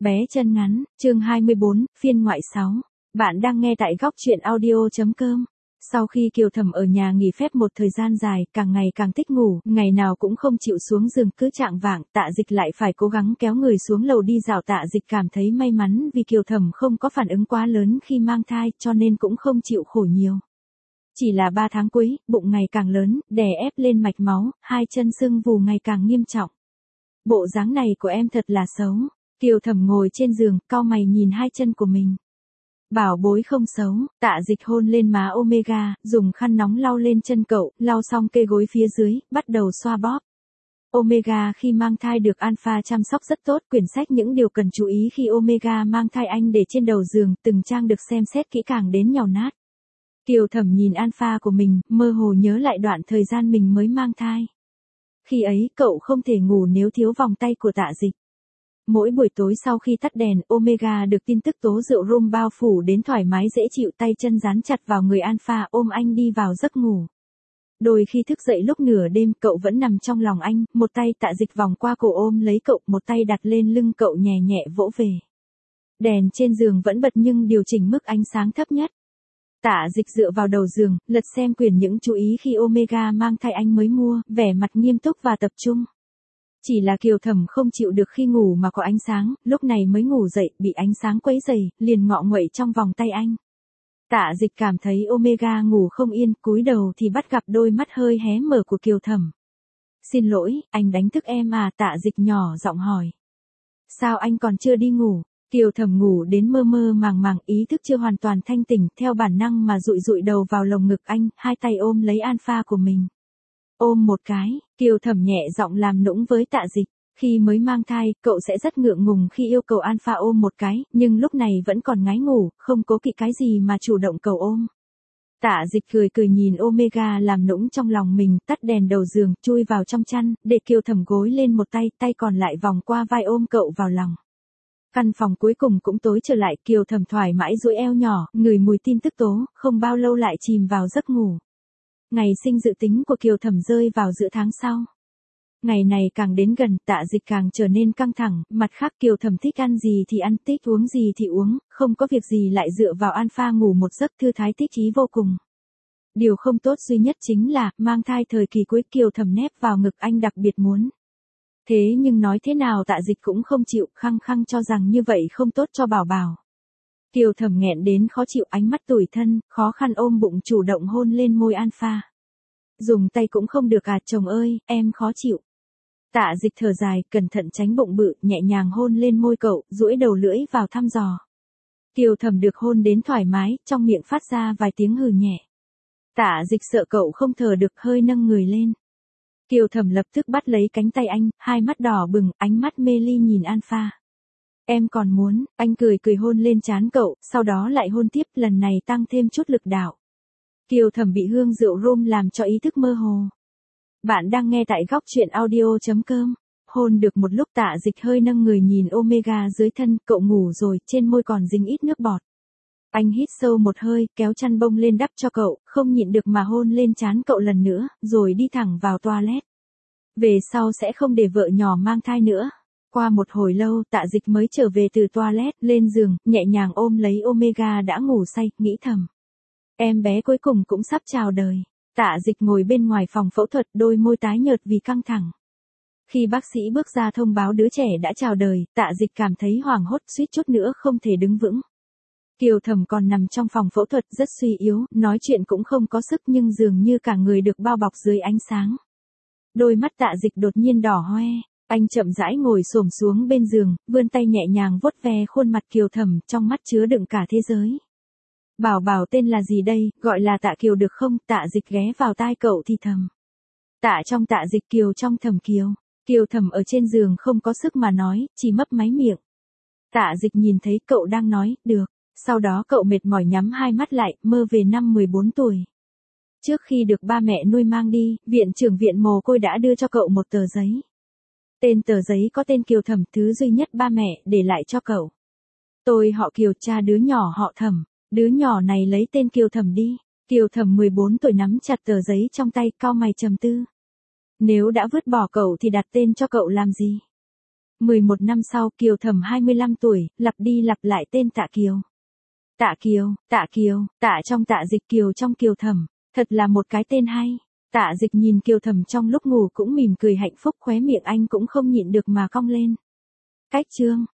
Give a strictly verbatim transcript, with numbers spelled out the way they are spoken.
Bé chân ngắn, chương hai mươi bốn, phiên ngoại sáu. Bạn đang nghe tại góc truyện audio.com. Sau khi Kiều Thẩm ở nhà nghỉ phép một thời gian dài, càng ngày càng thích ngủ, ngày nào cũng không chịu xuống giường, cứ chạng vạng, Tạ Dịch lại phải cố gắng kéo người xuống lầu đi dạo. Tạ Dịch cảm thấy may mắn vì Kiều Thẩm không có phản ứng quá lớn khi mang thai, cho nên cũng không chịu khổ nhiều. Chỉ là ba tháng cuối, bụng ngày càng lớn, đè ép lên mạch máu, hai chân sưng vù ngày càng nghiêm trọng. Bộ dáng này của em thật là xấu. Kiều Thẩm ngồi trên giường, cau mày nhìn hai chân của mình. Bảo bối không xấu. Tạ Dịch hôn lên má Omega, dùng khăn nóng lau lên chân cậu, lau xong kê gối phía dưới, bắt đầu xoa bóp. Omega khi mang thai được Alpha chăm sóc rất tốt. Quyển sách những điều cần chú ý khi Omega mang thai anh để trên đầu giường, từng trang được xem xét kỹ càng đến nhàu nát. Kiều Thẩm nhìn Alpha của mình, mơ hồ nhớ lại đoạn thời gian mình mới mang thai. Khi ấy cậu không thể ngủ nếu thiếu vòng tay của Tạ Dịch. Mỗi buổi tối sau khi tắt đèn, Omega được tin tức tố rượu rum bao phủ đến thoải mái dễ chịu, tay chân dán chặt vào người Alpha, ôm anh đi vào giấc ngủ. Đôi khi thức dậy lúc nửa đêm, cậu vẫn nằm trong lòng anh, một tay Tạ Dịch vòng qua cổ ôm lấy cậu, một tay đặt lên lưng cậu nhẹ nhẹ vỗ về. Đèn trên giường vẫn bật nhưng điều chỉnh mức ánh sáng thấp nhất. Tạ Dịch dựa vào đầu giường, lật xem quyển những chú ý khi Omega mang thai anh mới mua, vẻ mặt nghiêm túc và tập trung. Chỉ là Kiều Thẩm không chịu được khi ngủ mà có ánh sáng, lúc này mới ngủ dậy, bị ánh sáng quấy rầy, liền ngọ nguậy trong vòng tay anh. Tạ Dịch cảm thấy Omega ngủ không yên, cúi đầu thì bắt gặp đôi mắt hơi hé mở của Kiều Thẩm. Xin lỗi, anh đánh thức em à? Tạ Dịch nhỏ giọng hỏi. Sao anh còn chưa đi ngủ? Kiều Thẩm ngủ đến mơ mơ màng màng, ý thức chưa hoàn toàn thanh tỉnh, theo bản năng mà dụi dụi đầu vào lồng ngực anh, hai tay ôm lấy Alpha của mình. Ôm một cái, Kiều Thẩm nhẹ giọng làm nũng với Tạ Dịch. Khi mới mang thai, cậu sẽ rất ngượng ngùng khi yêu cầu Alpha ôm một cái, nhưng lúc này vẫn còn ngái ngủ, không cố kỵ cái gì mà chủ động cầu ôm. Tạ Dịch cười cười nhìn Omega làm nũng trong lòng mình, tắt đèn đầu giường, chui vào trong chăn, để Kiều Thẩm gối lên một tay, tay còn lại vòng qua vai ôm cậu vào lòng. Căn phòng cuối cùng cũng tối trở lại, Kiều Thẩm thoải mái duỗi eo nhỏ, ngửi mùi tin tức tố, không bao lâu lại chìm vào giấc ngủ. Ngày sinh dự tính của Kiều Thẩm rơi vào giữa tháng sau. Ngày này càng đến gần, Tạ Dịch càng trở nên căng thẳng, mặt khác Kiều Thẩm thích ăn gì thì ăn, thích uống gì thì uống, không có việc gì lại dựa vào Alpha ngủ một giấc, thư thái thích ý vô cùng. Điều không tốt duy nhất chính là, mang thai thời kỳ cuối Kiều Thẩm nép vào ngực anh đặc biệt muốn. Thế nhưng nói thế nào Tạ Dịch cũng không chịu, khăng khăng cho rằng như vậy không tốt cho bảo bảo. Kiều Thẩm nghẹn đến khó chịu, ánh mắt tủi thân, khó khăn ôm bụng chủ động hôn lên môi Alpha. Dùng tay cũng không được à, chồng ơi, em khó chịu. Tạ Dịch thở dài, cẩn thận tránh bụng bự, nhẹ nhàng hôn lên môi cậu, duỗi đầu lưỡi vào thăm dò. Kiều Thẩm được hôn đến thoải mái, trong miệng phát ra vài tiếng hừ nhẹ. Tạ Dịch sợ cậu không thở được, hơi nâng người lên. Kiều Thẩm lập tức bắt lấy cánh tay anh, hai mắt đỏ bừng, ánh mắt mê ly nhìn Alpha. Em còn muốn, anh cười cười hôn lên trán cậu, sau đó lại hôn tiếp, lần này tăng thêm chút lực đạo. Kiều Thẩm bị hương rượu rum làm cho ý thức mơ hồ. Bạn đang nghe tại góc truyện audio.com. Hôn được một lúc, Tạ Dịch hơi nâng người nhìn Omega dưới thân, cậu ngủ rồi, trên môi còn dính ít nước bọt. Anh hít sâu một hơi, kéo chăn bông lên đắp cho cậu, không nhịn được mà hôn lên trán cậu lần nữa, rồi đi thẳng vào toilet. Về sau sẽ không để vợ nhỏ mang thai nữa. Qua một hồi lâu, Tạ Dịch mới trở về từ toilet, lên giường, nhẹ nhàng ôm lấy Omega đã ngủ say, nghĩ thầm. Em bé cuối cùng cũng sắp chào đời. Tạ Dịch ngồi bên ngoài phòng phẫu thuật, đôi môi tái nhợt vì căng thẳng. Khi bác sĩ bước ra thông báo đứa trẻ đã chào đời, Tạ Dịch cảm thấy hoảng hốt, suýt chút nữa không thể đứng vững. Kiều Thẩm còn nằm trong phòng phẫu thuật rất suy yếu, nói chuyện cũng không có sức nhưng dường như cả người được bao bọc dưới ánh sáng. Đôi mắt Tạ Dịch đột nhiên đỏ hoe, anh chậm rãi ngồi xổm xuống bên giường, vươn tay nhẹ nhàng vuốt ve khuôn mặt Kiều Thẩm, trong mắt chứa đựng cả thế giới. Bảo bảo tên là gì đây, gọi là Tạ Kiều được không? Tạ Dịch ghé vào tai cậu thì thầm. Tạ trong Tạ Dịch, Kiều trong Thẩm Kiều. Kiều Thẩm ở trên giường không có sức mà nói, chỉ mấp máy miệng. Tạ Dịch nhìn thấy cậu đang nói, được. Sau đó cậu mệt mỏi nhắm hai mắt lại, mơ về năm mười bốn tuổi. Trước khi được ba mẹ nuôi mang đi, viện trưởng viện mồ côi đã đưa cho cậu một tờ giấy. Tên tờ giấy có tên Kiều Thẩm, thứ duy nhất ba mẹ để lại cho cậu. Tôi họ Kiều, cha đứa nhỏ họ Thẩm. Đứa nhỏ này lấy tên Kiều Thẩm đi. Kiều Thẩm mười bốn tuổi nắm chặt tờ giấy trong tay, cau mày trầm tư. Nếu đã vứt bỏ cậu thì đặt tên cho cậu làm gì? mười một năm sau, Kiều Thẩm hai mươi lăm tuổi, lặp đi lặp lại tên Tạ Kiều. Tạ Kiều, Tạ Kiều, Tạ trong Tạ Dịch, Kiều trong Kiều Thẩm, thật là một cái tên hay. Tạ Dịch nhìn Kiều Thẩm trong lúc ngủ cũng mỉm cười hạnh phúc, khóe miệng anh cũng không nhịn được mà cong lên. Cách chương